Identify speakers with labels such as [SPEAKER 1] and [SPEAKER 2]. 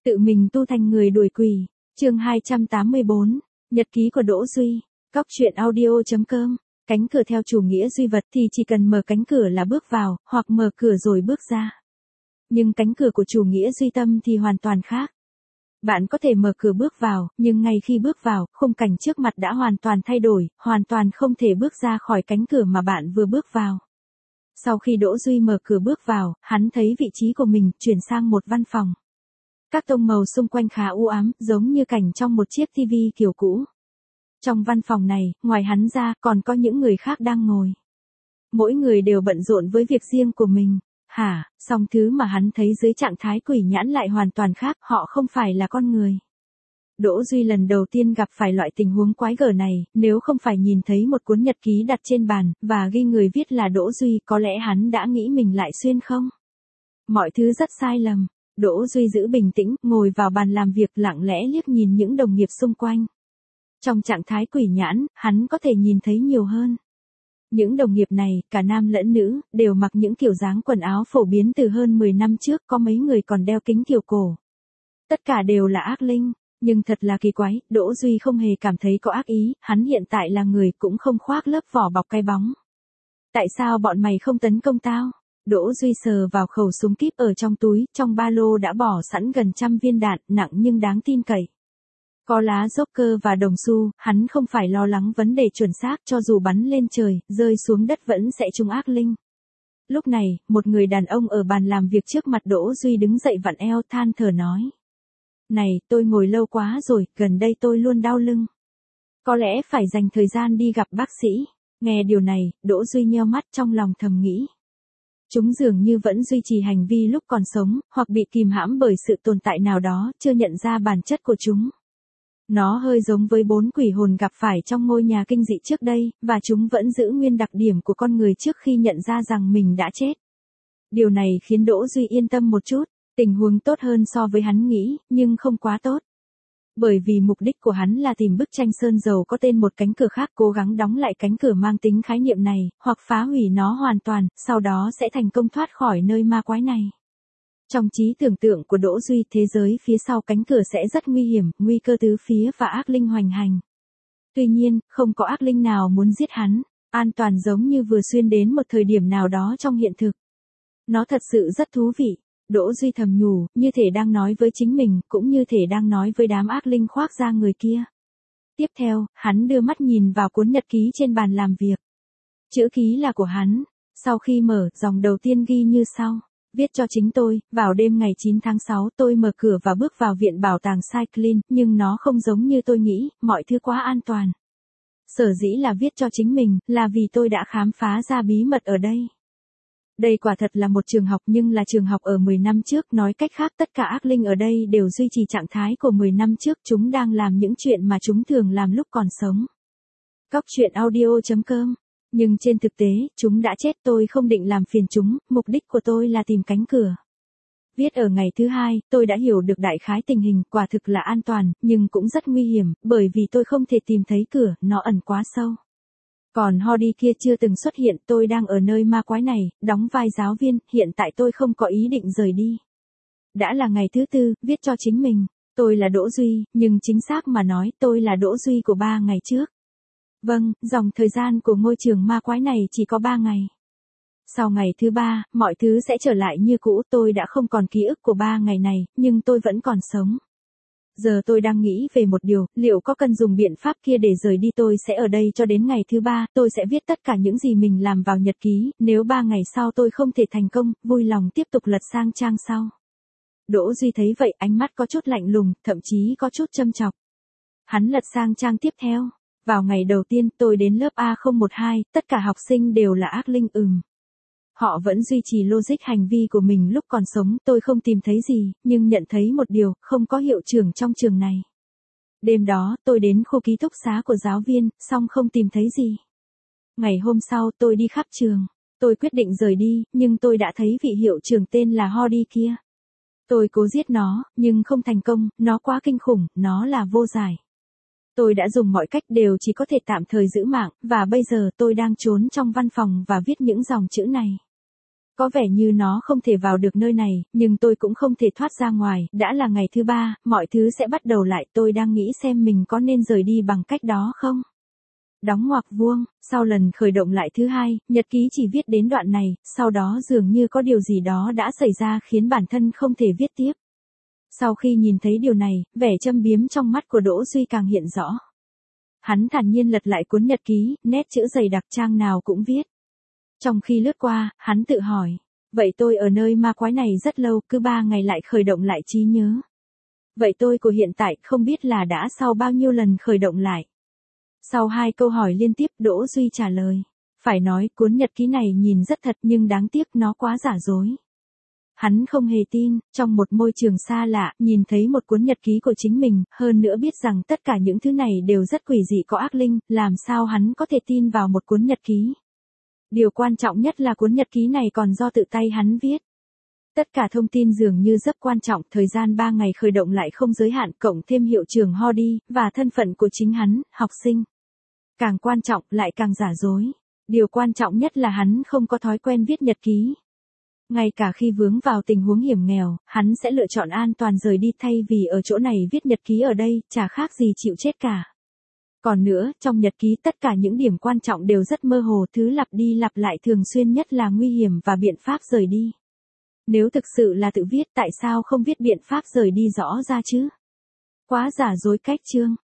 [SPEAKER 1] Tự mình tu thành người đuổi quỷ. Chương 284. Nhật ký của Đỗ Duy. Cóc truyện audio.com. Cánh cửa theo chủ nghĩa duy vật thì chỉ cần mở cánh cửa là bước vào, hoặc mở cửa rồi bước ra. Nhưng cánh cửa của chủ nghĩa duy tâm thì hoàn toàn khác. Bạn có thể mở cửa bước vào, nhưng ngay khi bước vào, khung cảnh trước mặt đã hoàn toàn thay đổi, hoàn toàn không thể bước ra khỏi cánh cửa mà bạn vừa bước vào. Sau khi Đỗ Duy mở cửa bước vào, hắn thấy vị trí của mình chuyển sang một văn phòng. Các tông màu xung quanh khá u ám, giống như cảnh trong một chiếc TV kiểu cũ. Trong văn phòng này, ngoài hắn ra, còn có những người khác đang ngồi. Mỗi người đều bận rộn với việc riêng của mình. Song thứ mà hắn thấy dưới trạng thái quỷ nhãn lại hoàn toàn khác, họ không phải là con người. Đỗ Duy lần đầu tiên gặp phải loại tình huống quái gở này, nếu không phải nhìn thấy một cuốn nhật ký đặt trên bàn, và ghi người viết là Đỗ Duy, có lẽ hắn đã nghĩ mình lại xuyên không? Mọi thứ rất sai lầm. Đỗ Duy giữ bình tĩnh, ngồi vào bàn làm việc lặng lẽ liếc nhìn những đồng nghiệp xung quanh. Trong trạng thái quỷ nhãn, hắn có thể nhìn thấy nhiều hơn. Những đồng nghiệp này, cả nam lẫn nữ, đều mặc những kiểu dáng quần áo phổ biến từ hơn 10 năm trước, có mấy người còn đeo kính kiểu cổ. Tất cả đều là ác linh, nhưng thật là kỳ quái, Đỗ Duy không hề cảm thấy có ác ý, hắn hiện tại là người cũng không khoác lớp vỏ bọc cái bóng. Tại sao bọn mày không tấn công tao? Đỗ Duy sờ vào khẩu súng kíp ở trong túi, trong ba lô đã bỏ sẵn gần 100 viên đạn, nặng nhưng đáng tin cậy. Có lá Joker và đồng xu, hắn không phải lo lắng vấn đề chuẩn xác, cho dù bắn lên trời, rơi xuống đất vẫn sẽ trúng ác linh. Lúc này, một người đàn ông ở bàn làm việc trước mặt Đỗ Duy đứng dậy vặn eo than thở nói. Này, tôi ngồi lâu quá rồi, gần đây tôi luôn đau lưng. Có lẽ phải dành thời gian đi gặp bác sĩ. Nghe điều này, Đỗ Duy nheo mắt trong lòng thầm nghĩ. Chúng dường như vẫn duy trì hành vi lúc còn sống, hoặc bị kìm hãm bởi sự tồn tại nào đó, chưa nhận ra bản chất của chúng. Nó hơi giống với 4 quỷ hồn gặp phải trong ngôi nhà kinh dị trước đây, và chúng vẫn giữ nguyên đặc điểm của con người trước khi nhận ra rằng mình đã chết. Điều này khiến Đỗ Duy yên tâm một chút, tình huống tốt hơn so với hắn nghĩ, nhưng không quá tốt. Bởi vì mục đích của hắn là tìm bức tranh sơn dầu có tên một cánh cửa khác, cố gắng đóng lại cánh cửa mang tính khái niệm này, hoặc phá hủy nó hoàn toàn, sau đó sẽ thành công thoát khỏi nơi ma quái này. Trong trí tưởng tượng của Đỗ Duy, thế giới phía sau cánh cửa sẽ rất nguy hiểm, nguy cơ tứ phía và ác linh hoành hành. Tuy nhiên, không có ác linh nào muốn giết hắn, an toàn giống như vừa xuyên đến một thời điểm nào đó trong hiện thực. Nó thật sự rất thú vị. Đỗ Duy thầm nhủ, như thể đang nói với chính mình, cũng như thể đang nói với đám ác linh khoác da người kia. Tiếp theo, hắn đưa mắt nhìn vào cuốn nhật ký trên bàn làm việc. Chữ ký là của hắn. Sau khi mở, dòng đầu tiên ghi như sau. Viết cho chính tôi, vào đêm ngày 9 tháng 6 tôi mở cửa và bước vào viện bảo tàng Cyclin, nhưng nó không giống như tôi nghĩ, mọi thứ quá an toàn. Sở dĩ là viết cho chính mình, là vì tôi đã khám phá ra bí mật ở đây. Đây quả thật là một trường học, nhưng là trường học ở 10 năm trước, nói cách khác tất cả ác linh ở đây đều duy trì trạng thái của 10 năm trước, chúng đang làm những chuyện mà chúng thường làm lúc còn sống. Cóc truyện audio.com. Nhưng trên thực tế, chúng đã chết, tôi không định làm phiền chúng, mục đích của tôi là tìm cánh cửa. Viết ở ngày thứ 2, tôi đã hiểu được đại khái tình hình, quả thực là an toàn, nhưng cũng rất nguy hiểm, bởi vì tôi không thể tìm thấy cửa, nó ẩn quá sâu. Còn Hody kia chưa từng xuất hiện, tôi đang ở nơi ma quái này, đóng vai giáo viên, hiện tại tôi không có ý định rời đi. Đã là ngày thứ 4, viết cho chính mình, tôi là Đỗ Duy, nhưng chính xác mà nói, tôi là Đỗ Duy của 3 ngày trước. Vâng, dòng thời gian của ngôi trường ma quái này chỉ có 3 ngày. Sau ngày thứ 3, mọi thứ sẽ trở lại như cũ, tôi đã không còn ký ức của 3 ngày này, nhưng tôi vẫn còn sống. Giờ tôi đang nghĩ về một điều, liệu có cần dùng biện pháp kia để rời đi? Tôi sẽ ở đây cho đến ngày thứ 3, tôi sẽ viết tất cả những gì mình làm vào nhật ký, nếu 3 ngày sau tôi không thể thành công, vui lòng tiếp tục lật sang trang sau. Đỗ Duy thấy vậy, ánh mắt có chút lạnh lùng, thậm chí có chút châm chọc. Hắn lật sang trang tiếp theo. Vào ngày đầu tiên, tôi đến lớp A012, tất cả học sinh đều là ác linh. Họ vẫn duy trì logic hành vi của mình lúc còn sống, tôi không tìm thấy gì, nhưng nhận thấy một điều, không có hiệu trưởng trong trường này. Đêm đó, tôi đến khu ký túc xá của giáo viên, song không tìm thấy gì. Ngày hôm sau, tôi đi khắp trường. Tôi quyết định rời đi, nhưng tôi đã thấy vị hiệu trưởng tên là Hody kia. Tôi cố giết nó, nhưng không thành công, nó quá kinh khủng, nó là vô giải. Tôi đã dùng mọi cách đều chỉ có thể tạm thời giữ mạng, và bây giờ tôi đang trốn trong văn phòng và viết những dòng chữ này. Có vẻ như nó không thể vào được nơi này, nhưng tôi cũng không thể thoát ra ngoài, đã là ngày thứ 3, mọi thứ sẽ bắt đầu lại, tôi đang nghĩ xem mình có nên rời đi bằng cách đó không? Đóng ngoặc vuông, sau lần khởi động lại thứ 2, nhật ký chỉ viết đến đoạn này, sau đó dường như có điều gì đó đã xảy ra khiến bản thân không thể viết tiếp. Sau khi nhìn thấy điều này, vẻ châm biếm trong mắt của Đỗ Duy càng hiện rõ. Hắn thản nhiên lật lại cuốn nhật ký, nét chữ dày đặc trang nào cũng viết. Trong khi lướt qua, hắn tự hỏi, vậy tôi ở nơi ma quái này rất lâu, cứ 3 ngày lại khởi động lại trí nhớ. Vậy tôi của hiện tại không biết là đã sau bao nhiêu lần khởi động lại. Sau 2 câu hỏi liên tiếp, Đỗ Duy trả lời. Phải nói, cuốn nhật ký này nhìn rất thật nhưng đáng tiếc nó quá giả dối. Hắn không hề tin, trong một môi trường xa lạ, nhìn thấy một cuốn nhật ký của chính mình, hơn nữa biết rằng tất cả những thứ này đều rất quỷ dị có ác linh, làm sao hắn có thể tin vào một cuốn nhật ký. Điều quan trọng nhất là cuốn nhật ký này còn do tự tay hắn viết. Tất cả thông tin dường như rất quan trọng, thời gian 3 ngày khởi động lại không giới hạn, cộng thêm hiệu trưởng Hardy, và thân phận của chính hắn, học sinh. Càng quan trọng, lại càng giả dối. Điều quan trọng nhất là hắn không có thói quen viết nhật ký. Ngay cả khi vướng vào tình huống hiểm nghèo, hắn sẽ lựa chọn an toàn rời đi thay vì ở chỗ này viết nhật ký ở đây, chả khác gì chịu chết cả. Còn nữa, trong nhật ký tất cả những điểm quan trọng đều rất mơ hồ, thứ lặp đi lặp lại thường xuyên nhất là nguy hiểm và biện pháp rời đi. Nếu thực sự là tự viết tại sao không viết biện pháp rời đi rõ ra chứ? Quá giả dối cách chương.